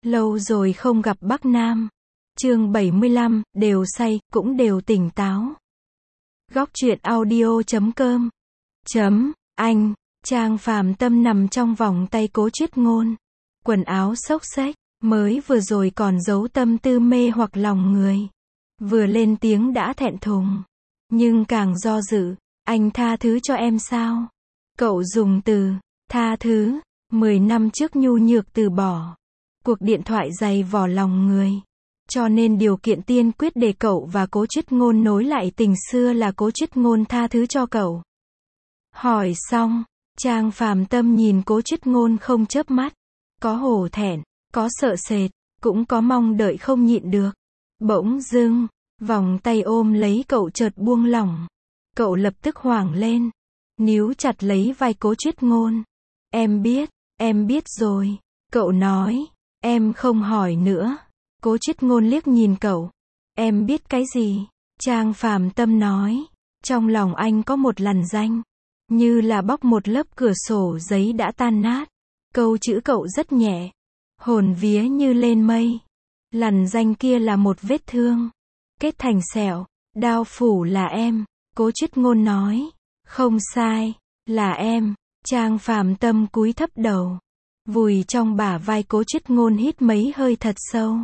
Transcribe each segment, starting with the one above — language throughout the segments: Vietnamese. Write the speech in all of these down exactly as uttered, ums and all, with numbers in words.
Lâu rồi không gặp Bắc Nam. Chương bảy mươi lăm, đều say, cũng đều tỉnh táo. Góc truyện audio chấm com. Chấm, anh, Trang Phàm Tâm nằm trong vòng tay Cố Triết Ngôn. Quần áo xốc xếch, mới vừa rồi còn giấu tâm tư mê hoặc lòng người. Vừa lên tiếng đã thẹn thùng. Nhưng càng do dự, anh tha thứ cho em sao? Cậu dùng từ, tha thứ, mười năm trước nhu nhược từ bỏ. Cuộc điện thoại dày vò lòng người. Cho nên điều kiện tiên quyết để cậu và Cố Triết Ngôn nối lại tình xưa là Cố Triết Ngôn tha thứ cho cậu. Hỏi xong, Trang Phàm Tâm nhìn Cố Triết Ngôn không chớp mắt. Có hổ thẹn, có sợ sệt, cũng có mong đợi không nhịn được. Bỗng dưng, vòng tay ôm lấy cậu chợt buông lỏng. Cậu lập tức hoảng lên, níu chặt lấy vai Cố Triết Ngôn. Em biết, em biết rồi. Cậu nói, em không hỏi nữa. Cố Triết Ngôn liếc nhìn cậu. Em biết cái gì? Trang Phàm Tâm nói. Trong lòng anh có một lằn ranh. Như là bóc một lớp cửa sổ giấy đã tan nát. Câu chữ cậu rất nhẹ. Hồn vía như lên mây. Lằn ranh kia là một vết thương. Kết thành sẹo. Đao phủ là em. Cố Triết Ngôn nói. Không sai. Là em. Trang Phàm Tâm cúi thấp đầu. Vùi trong bả vai Cố Triết Ngôn hít mấy hơi thật sâu.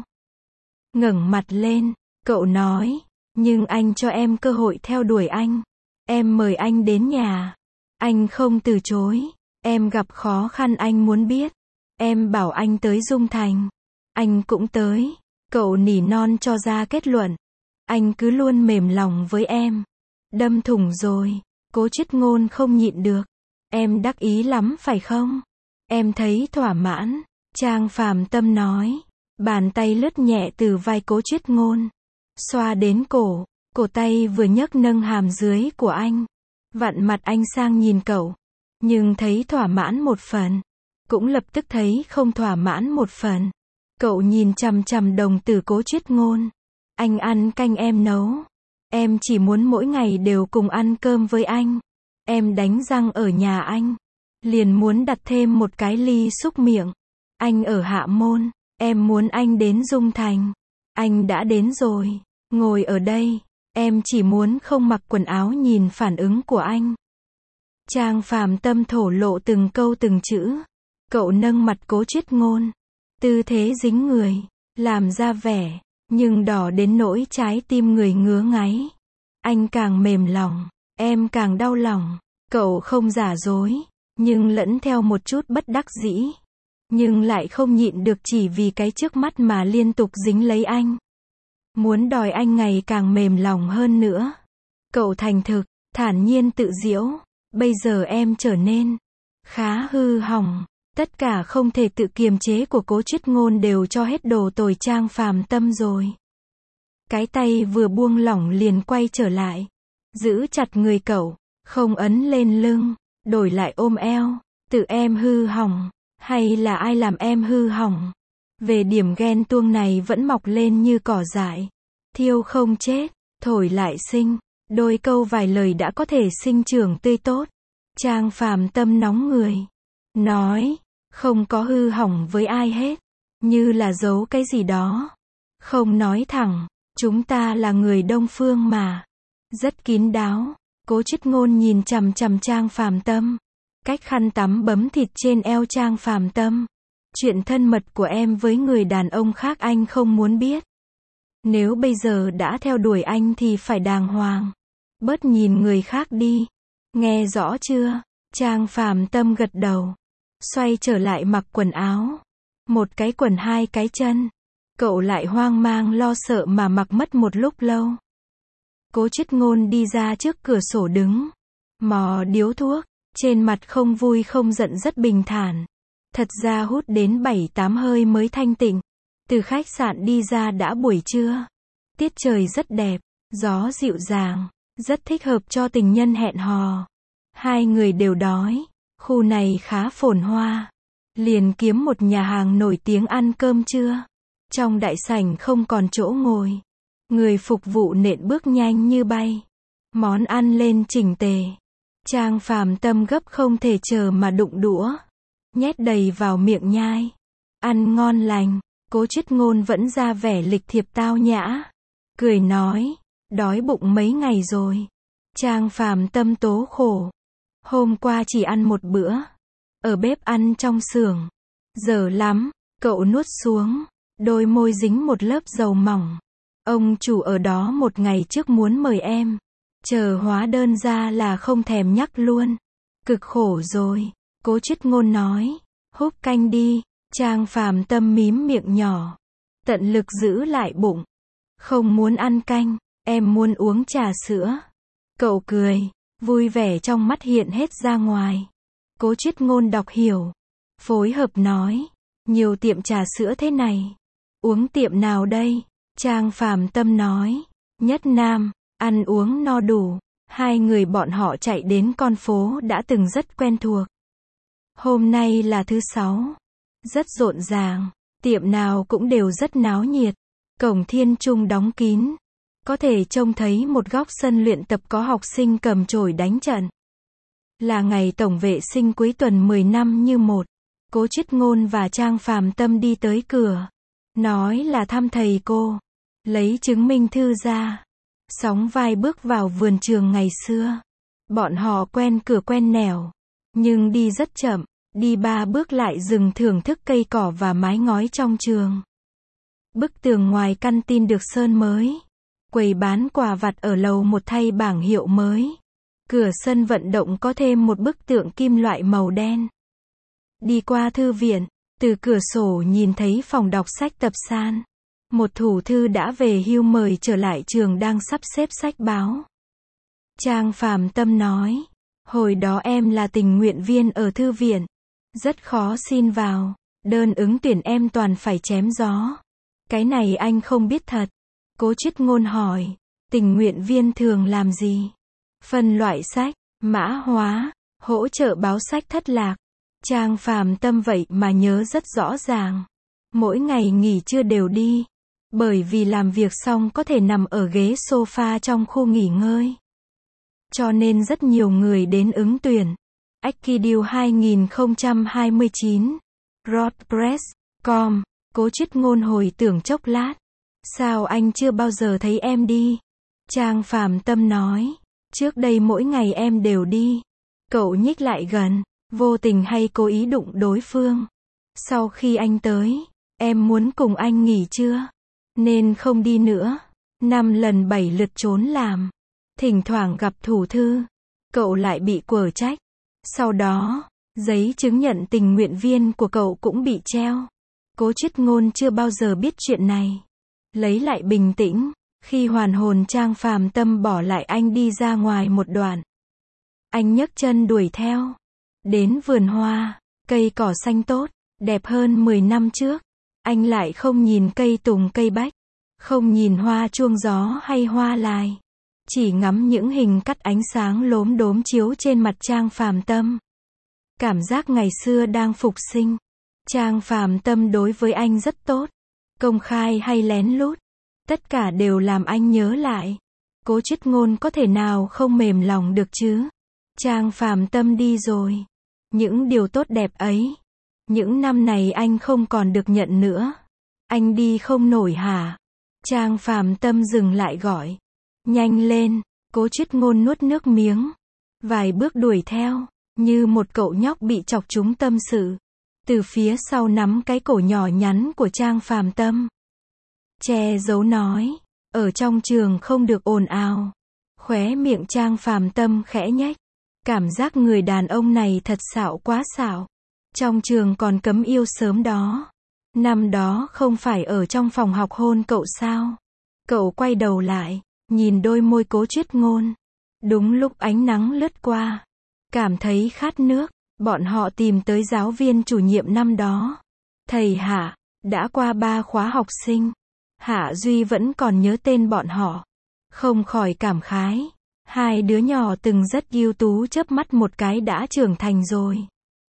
Ngẩng mặt lên, cậu nói, nhưng anh cho em cơ hội theo đuổi anh. Em mời anh đến nhà. Anh không từ chối. Em gặp khó khăn anh muốn biết. Em bảo anh tới Dung Thành. Anh cũng tới. Cậu nỉ non cho ra kết luận. Anh cứ luôn mềm lòng với em. Đâm thủng rồi. Cố Triết Ngôn không nhịn được. Em đắc ý lắm phải không? Em thấy thỏa mãn. Trang Phàm Tâm nói. Bàn tay lướt nhẹ từ vai Cố Triết Ngôn. Xoa đến cổ. Cổ tay vừa nhấc nâng hàm dưới của anh. Vặn mặt anh sang nhìn cậu. Nhưng thấy thỏa mãn một phần. Cũng lập tức thấy không thỏa mãn một phần. Cậu nhìn chằm chằm đồng tử Cố Triết Ngôn. Anh ăn canh em nấu. Em chỉ muốn mỗi ngày đều cùng ăn cơm với anh. Em đánh răng ở nhà anh. Liền muốn đặt thêm một cái ly xúc miệng. Anh ở Hạ Môn. Em muốn anh đến Dung Thành. Anh đã đến rồi. Ngồi ở đây. Em chỉ muốn không mặc quần áo nhìn phản ứng của anh. Trang Phàm Tâm thổ lộ từng câu từng chữ. Cậu nâng mặt Cố Triết Ngôn. Tư thế dính người. Làm ra vẻ. Nhưng đỏ đến nỗi trái tim người ngứa ngáy. Anh càng mềm lòng. Em càng đau lòng. Cậu không giả dối. Nhưng lẫn theo một chút bất đắc dĩ. Nhưng lại không nhịn được chỉ vì cái trước mắt mà liên tục dính lấy anh. Muốn đòi anh ngày càng mềm lòng hơn nữa. Cậu thành thực, thản nhiên tự giễu. Bây giờ em trở nên khá hư hỏng. Tất cả không thể tự kiềm chế của Cố Triết Ngôn đều cho hết đồ tồi Trang Phàm Tâm rồi. Cái tay vừa buông lỏng liền quay trở lại. Giữ chặt người cậu. Không ấn lên lưng. Đổi lại ôm eo. Tự em hư hỏng. Hay là ai làm em hư hỏng? Về điểm ghen tuông này vẫn mọc lên như cỏ dại. Thiêu không chết, thổi lại sinh. Đôi câu vài lời đã có thể sinh trưởng tươi tốt. Trang Phàm Tâm nóng người. Nói, không có hư hỏng với ai hết. Như là giấu cái gì đó. Không nói thẳng, chúng ta là người Đông Phương mà. Rất kín đáo. Cố Triết Ngôn nhìn chằm chằm Trang Phàm Tâm. Cách khăn tắm bấm thịt trên eo Trang Phàm Tâm. Chuyện thân mật của em với người đàn ông khác anh không muốn biết. Nếu bây giờ đã theo đuổi anh thì phải đàng hoàng. Bớt nhìn người khác đi. Nghe rõ chưa? Trang Phàm Tâm gật đầu. Xoay trở lại mặc quần áo. Một cái quần hai cái chân. Cậu lại hoang mang lo sợ mà mặc mất một lúc lâu. Cố Triết Ngôn đi ra trước cửa sổ đứng. Mò điếu thuốc. Trên mặt không vui không giận rất bình thản. Thật ra hút đến bảy tám hơi mới thanh tịnh. Từ khách sạn đi ra đã buổi trưa. Tiết trời rất đẹp, gió dịu dàng, rất thích hợp cho tình nhân hẹn hò. Hai người đều đói, khu này khá phồn hoa. Liền kiếm một nhà hàng nổi tiếng ăn cơm trưa. Trong đại sảnh không còn chỗ ngồi. Người phục vụ nện bước nhanh như bay. Món ăn lên chỉnh tề. Trang Phàm Tâm gấp không thể chờ mà đụng đũa. Nhét đầy vào miệng nhai. Ăn ngon lành. Cố Triết Ngôn vẫn ra vẻ lịch thiệp tao nhã. Cười nói, đói bụng mấy ngày rồi. Trang Phàm Tâm tố khổ. Hôm qua chỉ ăn một bữa. Ở bếp ăn trong xưởng. Dở lắm, cậu nuốt xuống. Đôi môi dính một lớp dầu mỏng. Ông chủ ở đó một ngày trước muốn mời em. Chờ hóa đơn ra là không thèm nhắc luôn. Cực khổ rồi. Cố Triết Ngôn nói. Húp canh đi. Trang Phàm Tâm mím miệng nhỏ. Tận lực giữ lại bụng. Không muốn ăn canh, em muốn uống trà sữa. Cậu cười, vui vẻ trong mắt hiện hết ra ngoài. Cố Triết Ngôn đọc hiểu. Phối hợp nói. Nhiều tiệm trà sữa thế này. Uống tiệm nào đây? Trang Phàm Tâm nói. Nhất Nam, ăn uống no đủ. Hai người bọn họ chạy đến con phố đã từng rất quen thuộc. Hôm nay là thứ sáu. Rất rộn ràng. Tiệm nào cũng đều rất náo nhiệt. Cổng thiên trung đóng kín. Có thể trông thấy một góc sân luyện tập có học sinh cầm chổi đánh trận. Là ngày tổng vệ sinh cuối tuần mười năm như một. Cố Triết Ngôn và Trang Phàm Tâm đi tới cửa. Nói là thăm thầy cô. Lấy chứng minh thư ra. Sóng vai bước vào vườn trường ngày xưa. Bọn họ quen cửa quen nẻo. Nhưng đi rất chậm. Đi ba bước lại dừng thưởng thức cây cỏ và mái ngói trong trường. Bức tường ngoài căn tin được sơn mới. Quầy bán quà vặt ở lầu một thay bảng hiệu mới. Cửa sân vận động có thêm một bức tượng kim loại màu đen. Đi qua thư viện, từ cửa sổ nhìn thấy phòng đọc sách tập san. Một thủ thư đã về hưu mời trở lại trường đang sắp xếp sách báo. Trang Phàm Tâm nói, hồi đó em là tình nguyện viên ở thư viện. Rất khó xin vào, đơn ứng tuyển em toàn phải chém gió. Cái này anh không biết thật. Cố Triết Ngôn hỏi, tình nguyện viên thường làm gì? Phân loại sách, mã hóa, hỗ trợ báo sách thất lạc. Trang Phàm Tâm vậy mà nhớ rất rõ ràng. Mỗi ngày nghỉ trưa đều đi. Bởi vì làm việc xong có thể nằm ở ghế sofa trong khu nghỉ ngơi. Cho nên rất nhiều người đến ứng tuyển. Aikido hai không hai chín. WordPress chấm com. Cố Triết Ngôn hồi tưởng chốc lát. Sao anh chưa bao giờ thấy em đi? Trang Phàm Tâm nói. Trước đây mỗi ngày em đều đi. Cậu nhích lại gần. Vô tình hay cố ý đụng đối phương. Sau khi anh tới, em muốn cùng anh nghỉ trưa. Nên không đi nữa. Năm lần bảy lượt trốn làm. Thỉnh thoảng gặp thủ thư. Cậu lại bị quở trách. Sau đó, giấy chứng nhận tình nguyện viên của cậu cũng bị treo. Cố Triết Ngôn chưa bao giờ biết chuyện này. Lấy lại bình tĩnh, khi hoàn hồn Trang Phàm Tâm bỏ lại anh đi ra ngoài một đoạn. Anh nhấc chân đuổi theo. Đến vườn hoa, cây cỏ xanh tốt, đẹp hơn mười năm trước. Anh lại không nhìn cây tùng cây bách. Không nhìn hoa chuông gió hay hoa lài. Chỉ ngắm những hình cắt ánh sáng lốm đốm chiếu trên mặt Trang Phàm Tâm. Cảm giác ngày xưa đang phục sinh. Trang Phàm Tâm đối với anh rất tốt. Công khai hay lén lút. Tất cả đều làm anh nhớ lại. Cố Triết Ngôn có thể nào không mềm lòng được chứ? Trang Phàm Tâm đi rồi. Những điều tốt đẹp ấy. Những năm này anh không còn được nhận nữa. Anh đi không nổi hả? Trang Phàm Tâm dừng lại gọi. Nhanh lên. Cố Triết Ngôn nuốt nước miếng. Vài bước đuổi theo. Như một cậu nhóc bị chọc trúng tâm sự. Từ phía sau nắm cái cổ nhỏ nhắn của Trang Phàm Tâm. Che giấu nói. Ở trong trường không được ồn ào. Khóe miệng Trang Phàm Tâm khẽ nhếch. Cảm giác người đàn ông này thật xạo quá xạo. Trong trường còn cấm yêu sớm đó. Năm đó không phải ở trong phòng học hôn cậu sao? Cậu quay đầu lại, nhìn đôi môi Cố Triết Ngôn. Đúng lúc ánh nắng lướt qua. Cảm thấy khát nước, bọn họ tìm tới giáo viên chủ nhiệm năm đó. Thầy Hạ, đã qua ba khóa học sinh. Hạ Duy vẫn còn nhớ tên bọn họ. Không khỏi cảm khái. Hai đứa nhỏ từng rất ưu tú chớp mắt một cái đã trưởng thành rồi.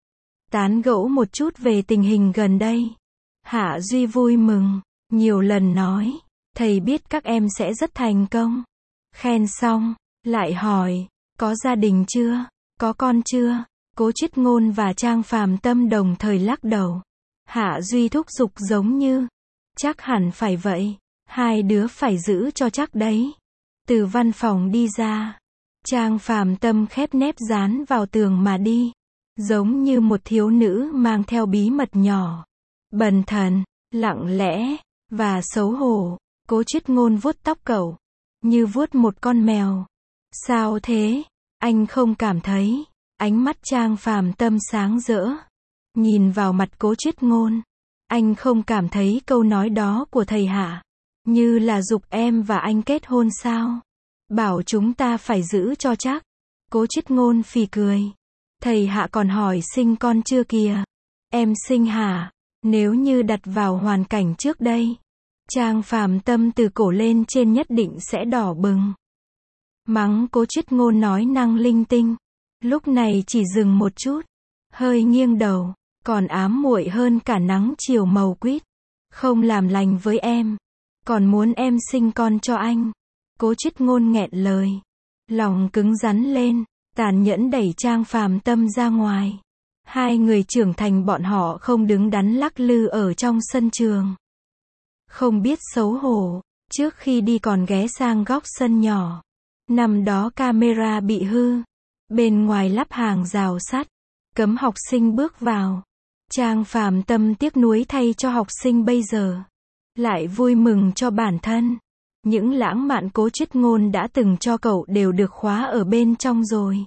Tán gẫu một chút về tình hình gần đây. Hạ Duy vui mừng, nhiều lần nói, thầy biết các em sẽ rất thành công. Khen xong, lại hỏi, có gia đình chưa, có con chưa? Cố Triết Ngôn và Trang Phàm Tâm đồng thời lắc đầu. Hạ Duy thúc giục giống như, Chắc hẳn phải vậy. Hai đứa phải giữ cho chắc đấy. Từ văn phòng đi ra, Trang Phàm Tâm khép nép dán vào tường mà đi. Giống như một thiếu nữ mang theo bí mật nhỏ. Bần thần, lặng lẽ, và xấu hổ. Cố Triết Ngôn vuốt tóc cậu. Như vuốt một con mèo. Sao thế? Anh không cảm thấy. Ánh mắt Trang Phàm Tâm sáng rỡ. Nhìn vào mặt Cố Triết Ngôn. Anh không cảm thấy câu nói đó của thầy Hạ như là giục em và anh kết hôn sao? Bảo chúng ta phải giữ cho chắc. Cố Triết Ngôn phì cười. Thầy Hạ còn hỏi sinh con chưa kìa. Em sinh hả? Nếu như đặt vào hoàn cảnh trước đây, Trang Phàm Tâm từ cổ lên trên nhất định sẽ đỏ bừng. Mắng Cố Triết Ngôn nói năng linh tinh. Lúc này chỉ dừng một chút, hơi nghiêng đầu, còn ám muội hơn cả nắng chiều màu quýt. Không làm lành với em, còn muốn em sinh con cho anh. Cố Triết Ngôn nghẹn lời, lòng cứng rắn lên, tàn nhẫn đẩy Trang Phàm Tâm ra ngoài. Hai người trưởng thành bọn họ không đứng đắn lắc lư ở trong sân trường. Không biết xấu hổ, trước khi đi còn ghé sang góc sân nhỏ. Năm đó camera bị hư, bên ngoài lắp hàng rào sắt, cấm học sinh bước vào. Trang Phàm Tâm tiếc nuối thay cho học sinh bây giờ, lại vui mừng cho bản thân. Những lãng mạn Cố Triết Ngôn đã từng cho cậu đều được khóa ở bên trong rồi.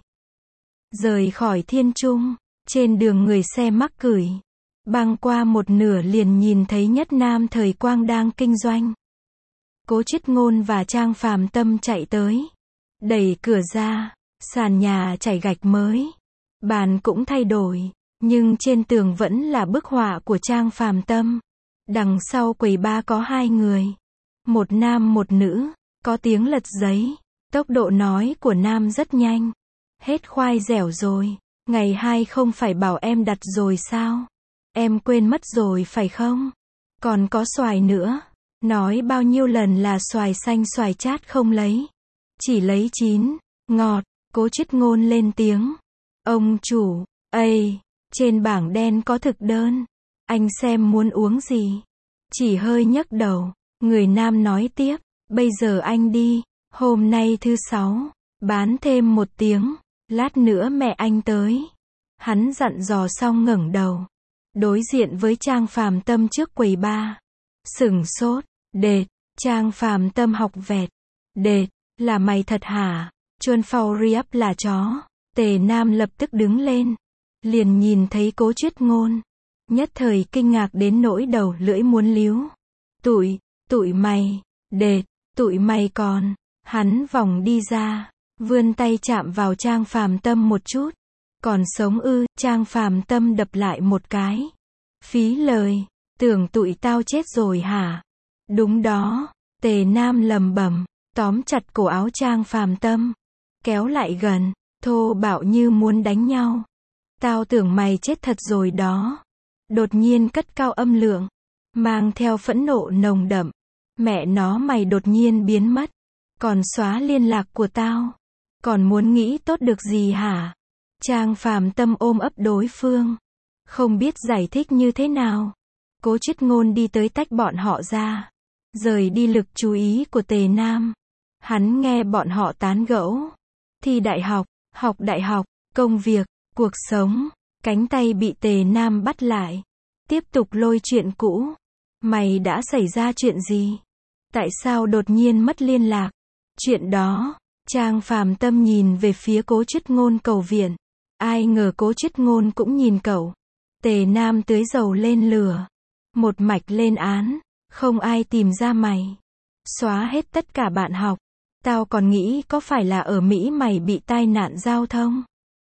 Rời khỏi Thiên Trung, trên đường người xe mắc cửi, băng qua một nửa liền nhìn thấy Nhất Nam Thời Quang đang kinh doanh. Cố Triết Ngôn và Trang Phàm Tâm chạy tới, đẩy cửa ra, sàn nhà trải gạch mới, bàn cũng thay đổi, nhưng trên tường vẫn là bức họa của Trang Phàm Tâm. Đằng sau quầy ba có hai người, một nam một nữ, có tiếng lật giấy, tốc độ nói của nam rất nhanh. Hết khoai dẻo rồi, ngày hai không phải bảo em đặt rồi sao? Em quên mất rồi phải không? Còn có xoài nữa, nói bao nhiêu lần là xoài xanh xoài chát không lấy, chỉ lấy chín, ngọt. Cố Triết Ngôn lên tiếng. Ông chủ, ây, trên bảng đen có thực đơn, anh xem muốn uống gì? Chỉ hơi nhấc đầu, người nam nói tiếp, bây giờ anh đi, hôm nay thứ sáu, bán thêm một tiếng, lát nữa mẹ anh tới. Hắn dặn dò xong ngẩng đầu, đối diện với Trang Phàm Tâm trước quầy ba. Sửng sốt, đệt, Trang Phàm Tâm học vẹt, đệt, là mày thật hả? Chuân phao riap là chó. Tề Nam lập tức đứng lên, liền nhìn thấy Cố Triết Ngôn, nhất thời kinh ngạc đến nỗi đầu lưỡi muốn líu. Tụi, tụi mày, đệt, tụi mày còn. Hắn vòng đi ra, vươn tay chạm vào Trang Phàm Tâm một chút. Còn sống ư? Trang Phàm Tâm đập lại một cái. Phí lời, tưởng tụi tao chết rồi hả? Đúng đó. Tề Nam lầm bầm, tóm chặt cổ áo Trang Phàm Tâm, kéo lại gần, thô bạo như muốn đánh nhau. Tao tưởng mày chết thật rồi đó. Đột nhiên cất cao âm lượng, mang theo phẫn nộ nồng đậm. Mẹ nó, mày đột nhiên biến mất, còn xóa liên lạc của tao, còn muốn nghĩ tốt được gì hả? Trang Phàm Tâm ôm ấp đối phương, không biết giải thích như thế nào. Cố Triết Ngôn đi tới tách bọn họ ra, rời đi lực chú ý của Tề Nam. Hắn nghe bọn họ tán gẫu thi đại học, học đại học, công việc, cuộc sống. Cánh tay bị Tề Nam bắt lại, tiếp tục lôi chuyện cũ. Mày đã xảy ra chuyện gì? Tại sao đột nhiên mất liên lạc? Chuyện đó. Trang Phàm Tâm nhìn về phía Cố Triết Ngôn cầu viện. Ai ngờ Cố Triết Ngôn cũng nhìn cậu. Tề Nam tưới dầu lên lửa, một mạch lên án. Không ai tìm ra mày, xóa hết tất cả bạn học. Tao còn nghĩ có phải là ở Mỹ mày bị tai nạn giao thông,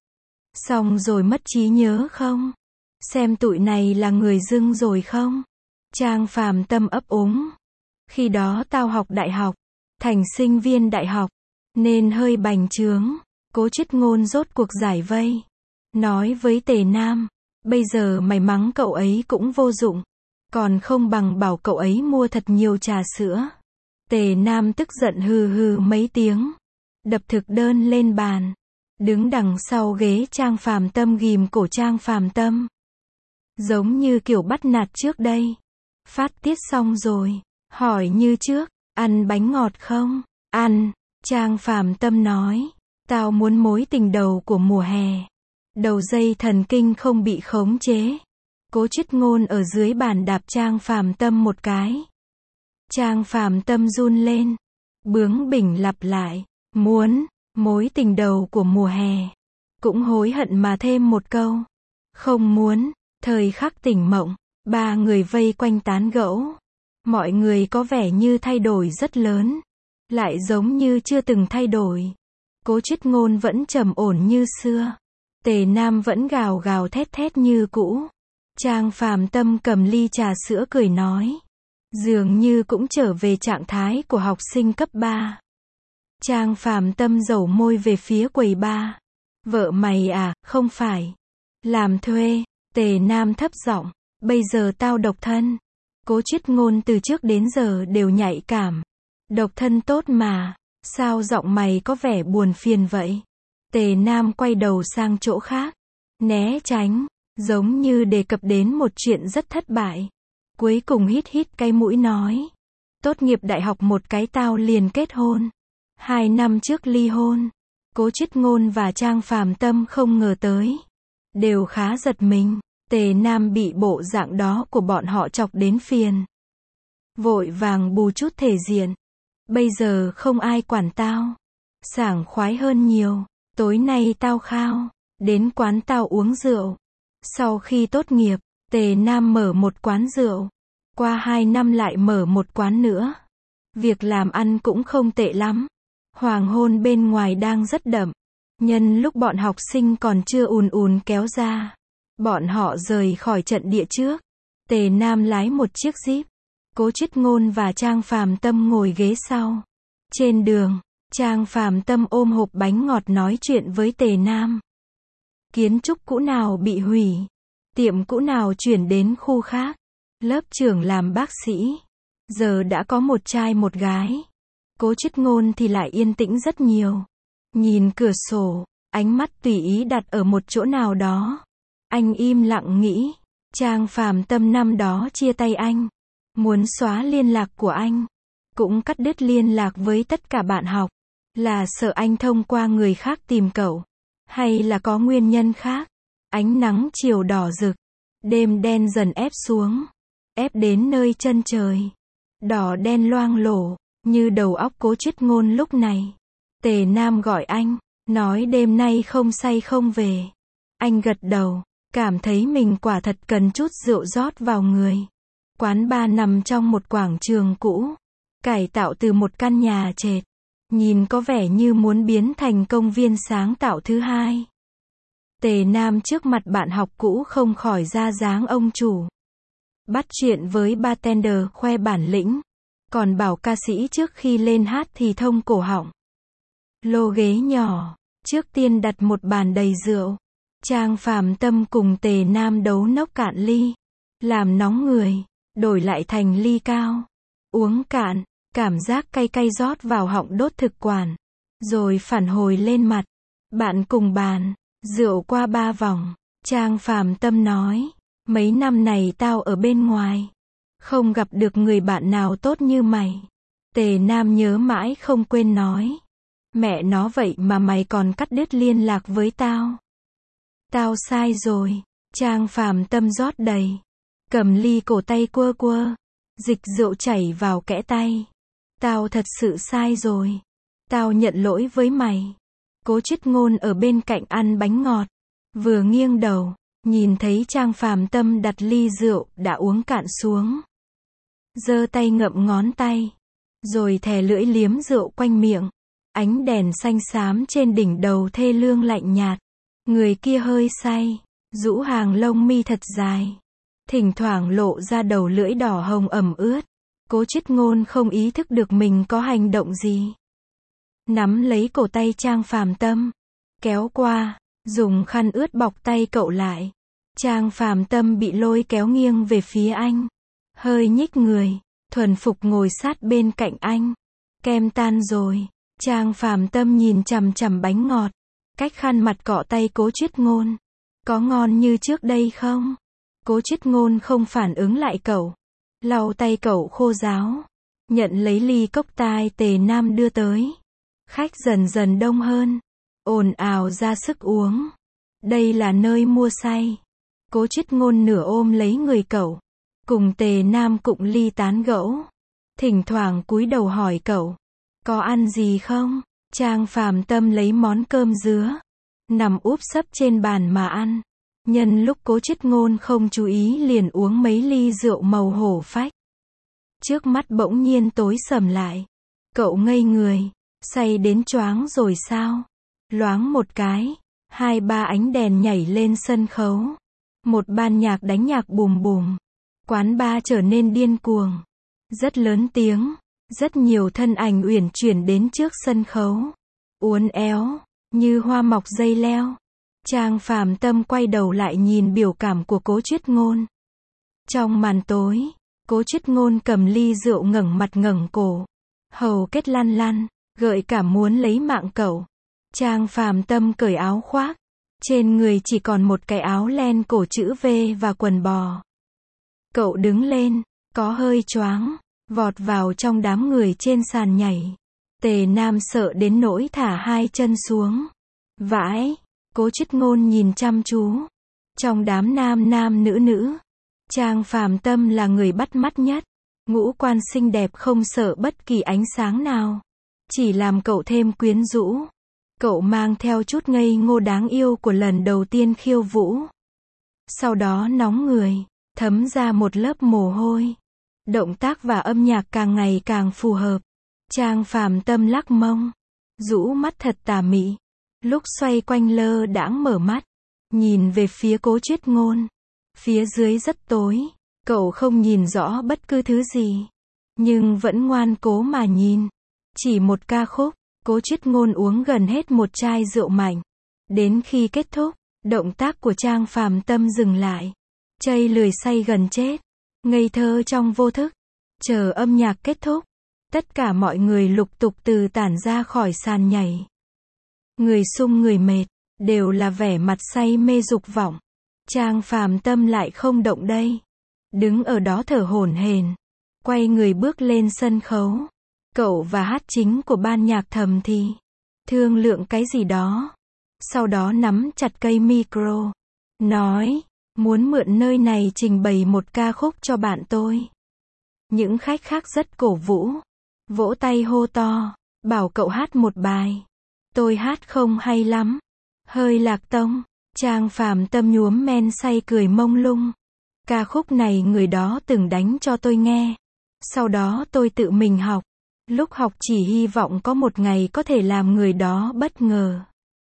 xong rồi mất trí nhớ không? Xem tụi này là người dưng rồi không? Trang Phàm Tâm ấp úng. Khi đó tao học đại học, thành sinh viên đại học, nên hơi bành trướng. Cố Triết Ngôn rốt cuộc giải vây, nói với Tề Nam, bây giờ mày mắng cậu ấy cũng vô dụng, còn không bằng bảo cậu ấy mua thật nhiều trà sữa. Tề Nam tức giận hừ hừ mấy tiếng, đập thực đơn lên bàn, đứng đằng sau ghế Trang Phàm Tâm ghìm cổ Trang Phàm Tâm, giống như kiểu bắt nạt trước đây. Phát tiết xong rồi, hỏi như trước, ăn bánh ngọt không? Ăn, Trang Phàm Tâm nói, tao muốn mối tình đầu của mùa hè. Đầu dây thần kinh không bị khống chế. Cố Triết Ngôn ở dưới bàn đạp Trang Phàm Tâm một cái. Trang Phàm Tâm run lên, bướng bỉnh lặp lại, muốn, mối tình đầu của mùa hè. Cũng hối hận mà thêm một câu, không muốn. Thời khắc tỉnh mộng, ba người vây quanh tán gẫu. Mọi người có vẻ như thay đổi rất lớn, lại giống như chưa từng thay đổi. Cố Triết Ngôn vẫn trầm ổn như xưa. Tề Nam vẫn gào gào thét thét như cũ. Trang Phàm Tâm cầm ly trà sữa cười nói, dường như cũng trở về trạng thái của học sinh cấp ba. Trang Phàm Tâm dẩu môi về phía quầy ba. Vợ mày à, không phải. Làm thuê. Tề Nam thấp giọng, bây giờ tao độc thân. Cố Triết Ngôn từ trước đến giờ đều nhạy cảm. Độc thân tốt mà, sao giọng mày có vẻ buồn phiền vậy? Tề Nam quay đầu sang chỗ khác, né tránh, giống như đề cập đến một chuyện rất thất bại. Cuối cùng hít hít cái mũi nói, tốt nghiệp đại học một cái tao liền kết hôn. Hai năm trước ly hôn. Cố Triết Ngôn và Trang Phàm Tâm không ngờ tới, đều khá giật mình. Tề Nam bị bộ dạng đó của bọn họ chọc đến phiền, vội vàng bù chút thể diện. Bây giờ không ai quản tao, sảng khoái hơn nhiều. Tối nay tao khao, đến quán tao uống rượu. Sau khi tốt nghiệp, Tề Nam mở một quán rượu. Qua hai năm lại mở một quán nữa. Việc làm ăn cũng không tệ lắm. Hoàng hôn bên ngoài đang rất đậm. Nhân lúc bọn học sinh còn chưa ùn ùn kéo ra, bọn họ rời khỏi trận địa trước. Tề Nam lái một chiếc Jeep. Cố Triết Ngôn và Trang Phàm Tâm ngồi ghế sau. Trên đường, Trang Phàm Tâm ôm hộp bánh ngọt nói chuyện với Tề Nam. Kiến trúc cũ nào bị hủy, tiệm cũ nào chuyển đến khu khác, lớp trưởng làm bác sĩ, giờ đã có một trai một gái. Cố Triết Ngôn thì lại yên tĩnh rất nhiều. Nhìn cửa sổ, ánh mắt tùy ý đặt ở một chỗ nào đó. Anh im lặng nghĩ, Trang Phàm Tâm năm đó chia tay anh, muốn xóa liên lạc của anh, cũng cắt đứt liên lạc với tất cả bạn học. Là sợ anh thông qua người khác tìm cậu, hay là có nguyên nhân khác? Ánh nắng chiều đỏ rực, đêm đen dần ép xuống, ép đến nơi chân trời. Đỏ đen loang lổ, như đầu óc Cố Triết Ngôn lúc này. Tề Nam gọi anh, nói đêm nay không say không về. Anh gật đầu, cảm thấy mình quả thật cần chút rượu rót vào người. Quán bar nằm trong một quảng trường cũ, cải tạo từ một căn nhà trệt. Nhìn có vẻ như muốn biến thành công viên sáng tạo thứ hai. Tề Nam trước mặt bạn học cũ không khỏi ra dáng ông chủ. Bắt chuyện với bartender khoe bản lĩnh, còn bảo ca sĩ trước khi lên hát thì thông cổ họng. Lô ghế nhỏ, trước tiên đặt một bàn đầy rượu. Trang Phàm Tâm cùng Tề Nam đấu nốc cạn ly, làm nóng người, đổi lại thành ly cao. Uống cạn, cảm giác cay cay rót vào họng đốt thực quản, rồi phản hồi lên mặt. Bạn cùng bàn, rượu qua ba vòng. Trang Phàm Tâm nói, mấy năm này tao ở bên ngoài, không gặp được người bạn nào tốt như mày. Tề Nam nhớ mãi không quên nói, mẹ nó vậy mà mày còn cắt đứt liên lạc với tao. Tao sai rồi. Trang Phàm Tâm rót đầy, cầm ly cổ tay quơ quơ, dịch rượu chảy vào kẽ tay. Tao thật sự sai rồi. Tao nhận lỗi với mày. Cố Triết Ngôn ở bên cạnh ăn bánh ngọt, vừa nghiêng đầu, nhìn thấy Trang Phàm Tâm đặt ly rượu đã uống cạn xuống. Giơ tay ngậm ngón tay, rồi thè lưỡi liếm rượu quanh miệng. Ánh đèn xanh xám trên đỉnh đầu thê lương lạnh nhạt. Người kia hơi say, rũ hàng lông mi thật dài, thỉnh thoảng lộ ra đầu lưỡi đỏ hồng ẩm ướt. Cố Triết Ngôn không ý thức được mình có hành động gì. Nắm lấy cổ tay Trang Phàm Tâm, kéo qua, dùng khăn ướt bọc tay cậu lại. Trang Phàm Tâm bị lôi kéo nghiêng về phía anh, hơi nhích người, thuần phục ngồi sát bên cạnh anh. Kem tan rồi. Trang Phàm Tâm nhìn chằm chằm bánh ngọt, cách khăn mặt cọ tay Cố Triết Ngôn. Có ngon như trước đây không? Cố Triết Ngôn không phản ứng lại cậu, lau tay cậu khô ráo, nhận lấy ly cốc tai Tề Nam đưa tới. Khách dần dần đông hơn, ồn ào ra sức uống. Đây là nơi mua say. Cố Chiết Ngôn nửa ôm lấy người cậu, cùng Tề Nam cụng ly tán gẫu. Thỉnh thoảng cúi đầu hỏi cậu, có ăn gì không? Trang Phàm Tâm lấy món cơm dứa, nằm úp sấp trên bàn mà ăn. Nhân lúc Cố Chiết Ngôn không chú ý liền uống mấy ly rượu màu hổ phách. Trước mắt bỗng nhiên tối sầm lại. Cậu ngây người, say đến choáng rồi sao? Loáng một cái, hai ba ánh đèn nhảy lên sân khấu. Một ban nhạc đánh nhạc bùm bùm. Quán bar trở nên điên cuồng. Rất lớn tiếng, rất nhiều thân ảnh uyển chuyển đến trước sân khấu. Uốn éo, như hoa mọc dây leo. Trang Phàm Tâm quay đầu lại nhìn biểu cảm của Cố Chiết Ngôn. Trong màn tối, Cố Chiết Ngôn cầm ly rượu ngẩng mặt ngẩng cổ. Hầu kết lăn lăn, gợi cảm muốn lấy mạng cậu. Trang Phàm Tâm cởi áo khoác. Trên người chỉ còn một cái áo len cổ chữ V và quần bò. Cậu đứng lên, có hơi choáng, vọt vào trong đám người trên sàn nhảy. Tề Nam sợ đến nỗi thả hai chân xuống. Vãi, Cố Chiết Ngôn nhìn chăm chú. Trong đám nam nam nữ nữ, Trang Phàm Tâm là người bắt mắt nhất. Ngũ quan xinh đẹp không sợ bất kỳ ánh sáng nào. Chỉ làm cậu thêm quyến rũ. Cậu mang theo chút ngây ngô đáng yêu của lần đầu tiên khiêu vũ. Sau đó nóng người, thấm ra một lớp mồ hôi. Động tác và âm nhạc càng ngày càng phù hợp. Trang Phàm Tâm lắc mông, rũ mắt thật tà mị. Lúc xoay quanh lơ đãng mở mắt, nhìn về phía Cố Chiết Ngôn. Phía dưới rất tối, cậu không nhìn rõ bất cứ thứ gì, nhưng vẫn ngoan cố mà nhìn. Chỉ một ca khúc, Cố Chiết Ngôn uống gần hết một chai rượu mạnh. Đến khi kết thúc, động tác của Trang Phàm Tâm dừng lại. Chây lười say gần chết, ngây thơ trong vô thức. Chờ âm nhạc kết thúc, tất cả mọi người lục tục từ tản ra khỏi sàn nhảy. Người sung người mệt, đều là vẻ mặt say mê dục vọng. Trang Phàm Tâm lại không động đây. Đứng ở đó thở hổn hển, quay người bước lên sân khấu. Cậu và hát chính của ban nhạc thầm thì, thương lượng cái gì đó. Sau đó nắm chặt cây micro, nói, muốn mượn nơi này trình bày một ca khúc cho bạn tôi. Những khách khác rất cổ vũ, vỗ tay hô to, bảo cậu hát một bài. Tôi hát không hay lắm, hơi lạc tông. Trang Phàm Tâm nhuốm men say cười mông lung. Ca khúc này người đó từng đánh cho tôi nghe. Sau đó tôi tự mình học. Lúc học chỉ hy vọng có một ngày có thể làm người đó bất ngờ.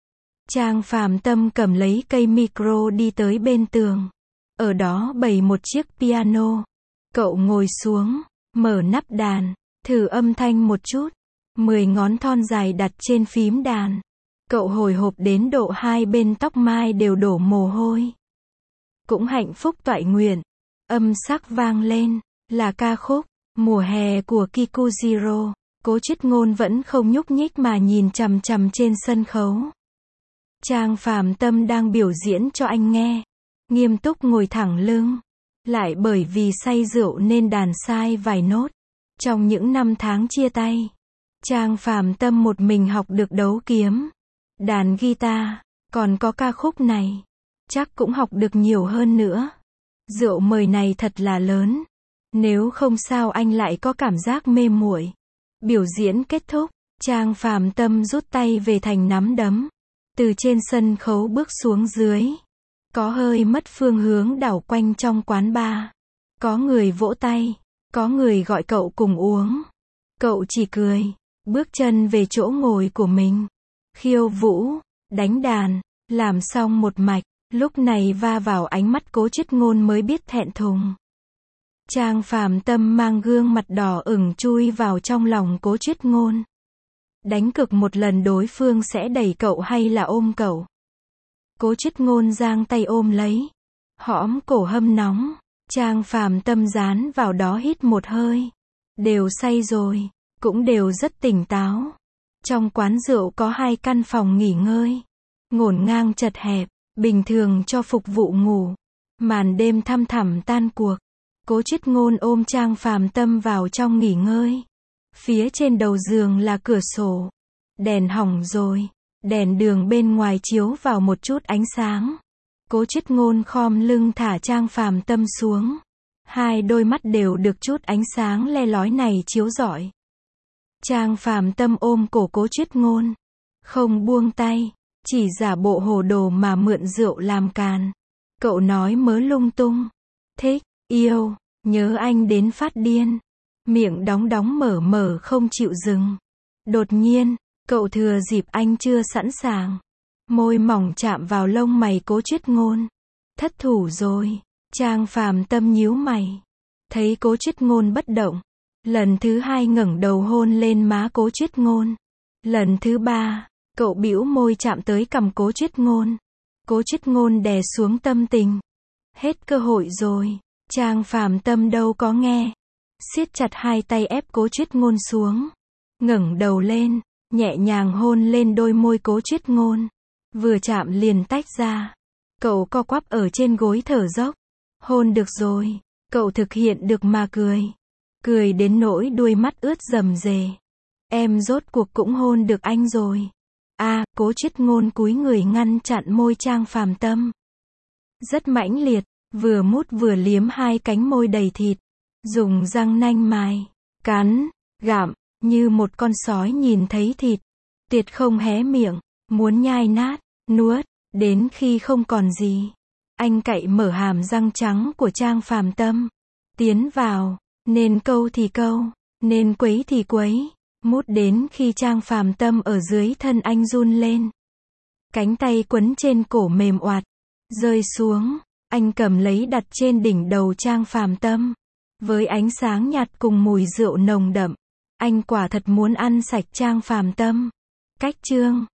Trang Phàm Tâm cầm lấy cây micro đi tới bên tường. Ở đó bày một chiếc piano. Cậu ngồi xuống, mở nắp đàn, thử âm thanh một chút. Mười ngón thon dài đặt trên phím đàn. Cậu hồi hộp đến độ hai bên tóc mai đều đổ mồ hôi. Cũng hạnh phúc toại nguyện. Âm sắc vang lên, là ca khúc Mùa hè của Kikujiro. Cố Chiết Ngôn vẫn không nhúc nhích mà nhìn chằm chằm trên sân khấu. Trang Phàm Tâm đang biểu diễn cho anh nghe. Nghiêm túc ngồi thẳng lưng. Lại bởi vì say rượu nên đàn sai vài nốt. Trong những năm tháng chia tay, Trang Phàm Tâm một mình học được đấu kiếm, đàn guitar, còn có ca khúc này. Chắc cũng học được nhiều hơn nữa. Rượu mời này thật là lớn. Nếu không sao anh lại có cảm giác mê muội. Biểu diễn kết thúc, Trang Phàm Tâm rút tay về thành nắm đấm. Từ trên sân khấu bước xuống dưới. Có hơi mất phương hướng đảo quanh trong quán bar. Có người vỗ tay, có người gọi cậu cùng uống. Cậu chỉ cười, bước chân về chỗ ngồi của mình. Khiêu vũ, đánh đàn, làm xong một mạch. Lúc này va vào ánh mắt Cố Chiết Ngôn mới biết thẹn thùng. Trang Phàm Tâm mang gương mặt đỏ ửng chui vào trong lòng Cố Chiết Ngôn. Đánh cược một lần đối phương sẽ đẩy cậu hay là ôm cậu. Cố Chiết Ngôn giang tay ôm lấy. Hõm cổ hâm nóng. Trang Phàm Tâm dán vào đó hít một hơi. Đều say rồi, cũng đều rất tỉnh táo. Trong quán rượu có hai căn phòng nghỉ ngơi. Ngổn ngang chật hẹp, bình thường cho phục vụ ngủ. Màn đêm thăm thẳm tan cuộc. Cố Triết Ngôn ôm Trang Phàm Tâm vào trong nghỉ ngơi. Phía trên đầu giường là cửa sổ. Đèn hỏng rồi. Đèn đường bên ngoài chiếu vào một chút ánh sáng. Cố Triết Ngôn khom lưng thả Trang Phàm Tâm xuống. Hai đôi mắt đều được chút ánh sáng le lói này chiếu rọi. Trang Phàm Tâm ôm cổ Cố Triết Ngôn. Không buông tay. Chỉ giả bộ hồ đồ mà mượn rượu làm càn. Cậu nói mớ lung tung. Thích, yêu, nhớ anh đến phát điên. Miệng đóng đóng mở mở không chịu dừng. Đột nhiên, cậu thừa dịp anh chưa sẵn sàng. Môi mỏng chạm vào lông mày Cố Triết Ngôn. Thất thủ rồi. Trang Phàm Tâm nhíu mày. Thấy Cố Triết Ngôn bất động. Lần thứ hai ngẩng đầu hôn lên má Cố Triết Ngôn. Lần thứ ba, cậu bĩu môi chạm tới cằm Cố Triết Ngôn. Cố Triết Ngôn đè xuống tâm tình. Hết cơ hội rồi. Trang Phàm Tâm đâu có nghe. Siết chặt hai tay ép Cố Triết Ngôn xuống. Ngẩng đầu lên, nhẹ nhàng hôn lên đôi môi Cố Triết Ngôn. Vừa chạm liền tách ra. Cậu co quắp ở trên gối thở dốc. Hôn được rồi. Cậu thực hiện được mà cười. Cười đến nỗi đuôi mắt ướt rầm rề. Em rốt cuộc cũng hôn được anh rồi. A, à, Cố Triết Ngôn cúi người ngăn chặn môi Trang Phàm Tâm. Rất mãnh liệt, vừa mút vừa liếm hai cánh môi đầy thịt. Dùng răng nanh mài, cắn, gặm, như một con sói nhìn thấy thịt. Tuyệt không hé miệng, muốn nhai nát, nuốt, đến khi không còn gì. Anh cạy mở hàm răng trắng của Trang Phàm Tâm. Tiến vào, nên câu thì câu, nên quấy thì quấy. Mút đến khi Trang Phàm Tâm ở dưới thân anh run lên. Cánh tay quấn trên cổ mềm oạt, rơi xuống, anh cầm lấy đặt trên đỉnh đầu Trang Phàm Tâm. Với ánh sáng nhạt cùng mùi rượu nồng đậm, anh quả thật muốn ăn sạch Trang Phàm Tâm. Cách chương